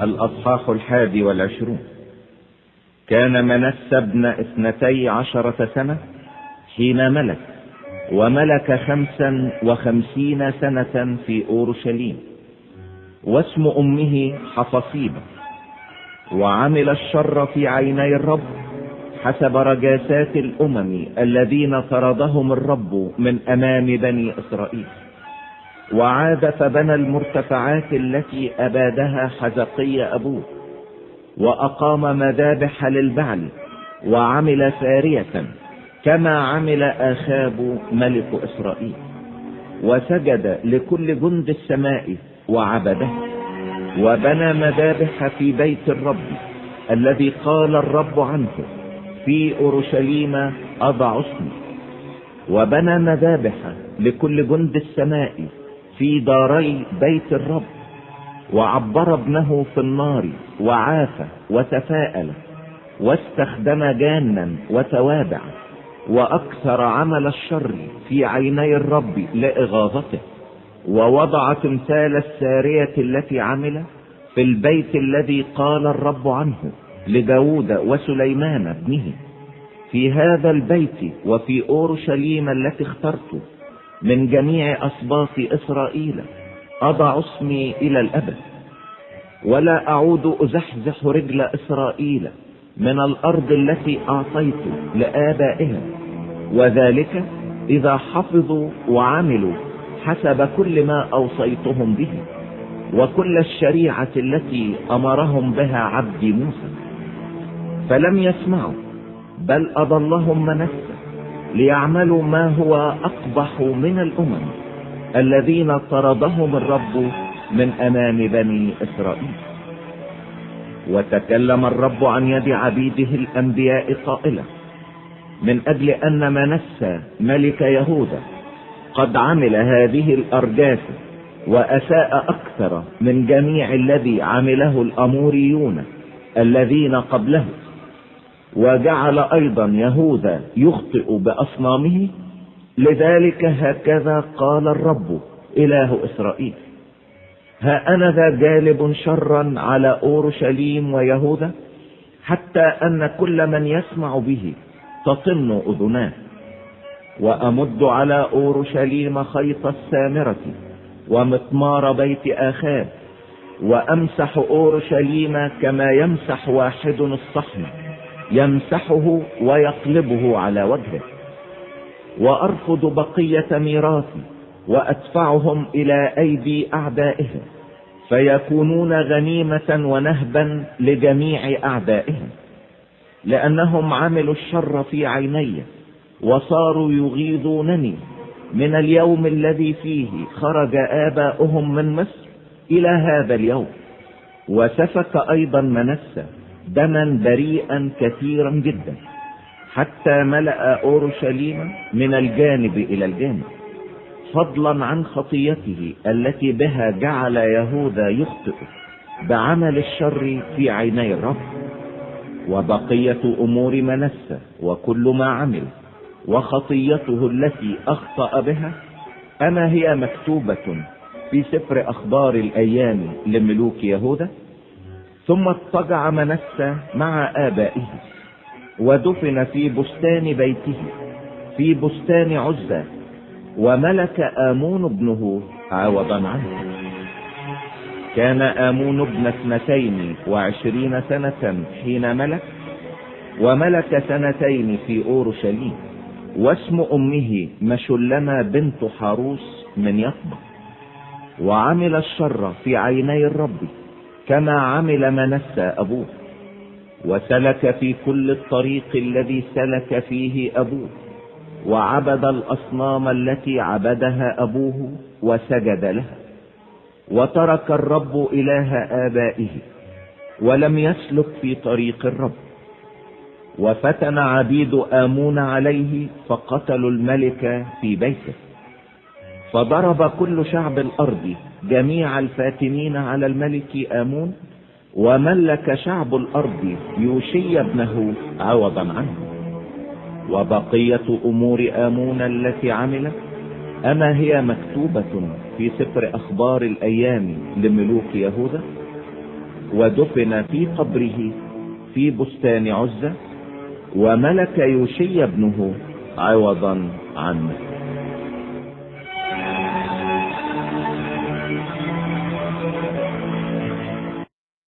الأصحاح 21. كان منسى ابن 12 سنة حين ملك، وملك 55 سنة في أورشليم، واسم أمه حفصيبة. وعمل الشر في عيني الرب حسب رجاسات الأمم الذين طردهم الرب من أمام بني إسرائيل. وعاد فبنى المرتفعات التي أبادها حزقي أبوه، وأقام مذابح للبعل، وعمل سارية كما عمل آخاب ملك إسرائيل، وسجد لكل جند السماء وعبده. وبنى مذابح في بيت الرب الذي قال الرب عنه: في أورشليم أضع اسمي. وبنى مذابح لكل جند السماء في داري بيت الرب، وعبر ابنه في النار، وعاف وتفاءل، واستخدم جانا وتوابع، وأكثر عمل الشر في عيني الرب لإغاظته. ووضع تمثال السارية التي عمل في البيت الذي قال الرب عنه لداود وسليمان ابنه: في هذا البيت وفي أورشليم التي اخترت من جميع أسباط إسرائيل أضع اسمي إلى الأبد، ولا أعود أزحزح رجل إسرائيل من الأرض التي أعطيت لآبائهم، وذلك إذا حفظوا وعملوا حسب كل ما أوصيتهم به وكل الشريعة التي أمرهم بها عبدي موسى. فلم يسمعوا، بل أضلهم منسى ليعملوا ما هو أقبح من الأمم الذين طردهم الرب من أمام بني إسرائيل. وتكلم الرب عن يد عبيده الأنبياء قائلا: من أجل أن منسى ملك يهوذا قد عمل هذه الأرجاس وأساء أكثر من جميع الذي عمله الأموريون الذين قبله، وجعل أيضا يهوذا يخطئ بأصنامه، لذلك هكذا قال الرب إله إسرائيل: ها أنا ذا جالب شرا على أورشليم ويهوذا، حتى أن كل من يسمع به تطن أذناه. وأمد على أورشليم خيط السامرة ومطمار بيت آخاب، وأمسح أورشليم كما يمسح واحد الصحن، يمسحه ويقلبه على وجهه. وأرفض بقية ميراثي وأدفعهم إلى أيدي أعدائهم، فيكونون غنيمة ونهبا لجميع أعدائهم، لأنهم عملوا الشر في عيني وصاروا يغيظونني من اليوم الذي فيه خرج آباؤهم من مصر إلى هذا اليوم. وسفك أيضا منسى دما بريئا كثيرا جدا، حتى ملأ أورشليم من الجانب إلى الجانب، فضلا عن خطيته التي بها جعل يهوذا يخطئ بعمل الشر في عيني الرب. وبقية أمور منسى وكل ما عمل وخطيته التي أخطأ بها، أما هي مكتوبة في سفر أخبار الأيام لملوك يهوذا؟ ثم اضطجع منسى مع آبائه، ودفن في بستان بيته في بستان عزة، وملك آمون ابنه عوضا عنه. كان آمون ابن 22 سنة حين ملك، وملك 2 في أورشليم، واسم أمه مشلمة بنت حاروس من يطبع. وعمل الشر في عيني الرب كما عمل منسى أبوه، وسلك في كل الطريق الذي سلك فيه أبوه، وعبد الأصنام التي عبدها أبوه وسجد لها. وترك الرب إله آبائه ولم يسلك في طريق الرب. وفتن عبيد آمون عليه فقتلوا الملك في بيته. فضرب كل شعب الأرض جميع الفاتنين على الملك آمون، وملك شعب الأرض يوشي ابنه عوضا عنه. وبقية أمور آمون التي عملت، أما هي مكتوبة في سفر أخبار الأيام لملوك يهوذا؟ ودفن في قبره في بستان عزة، وملك يوشي ابنه عوضا عنه.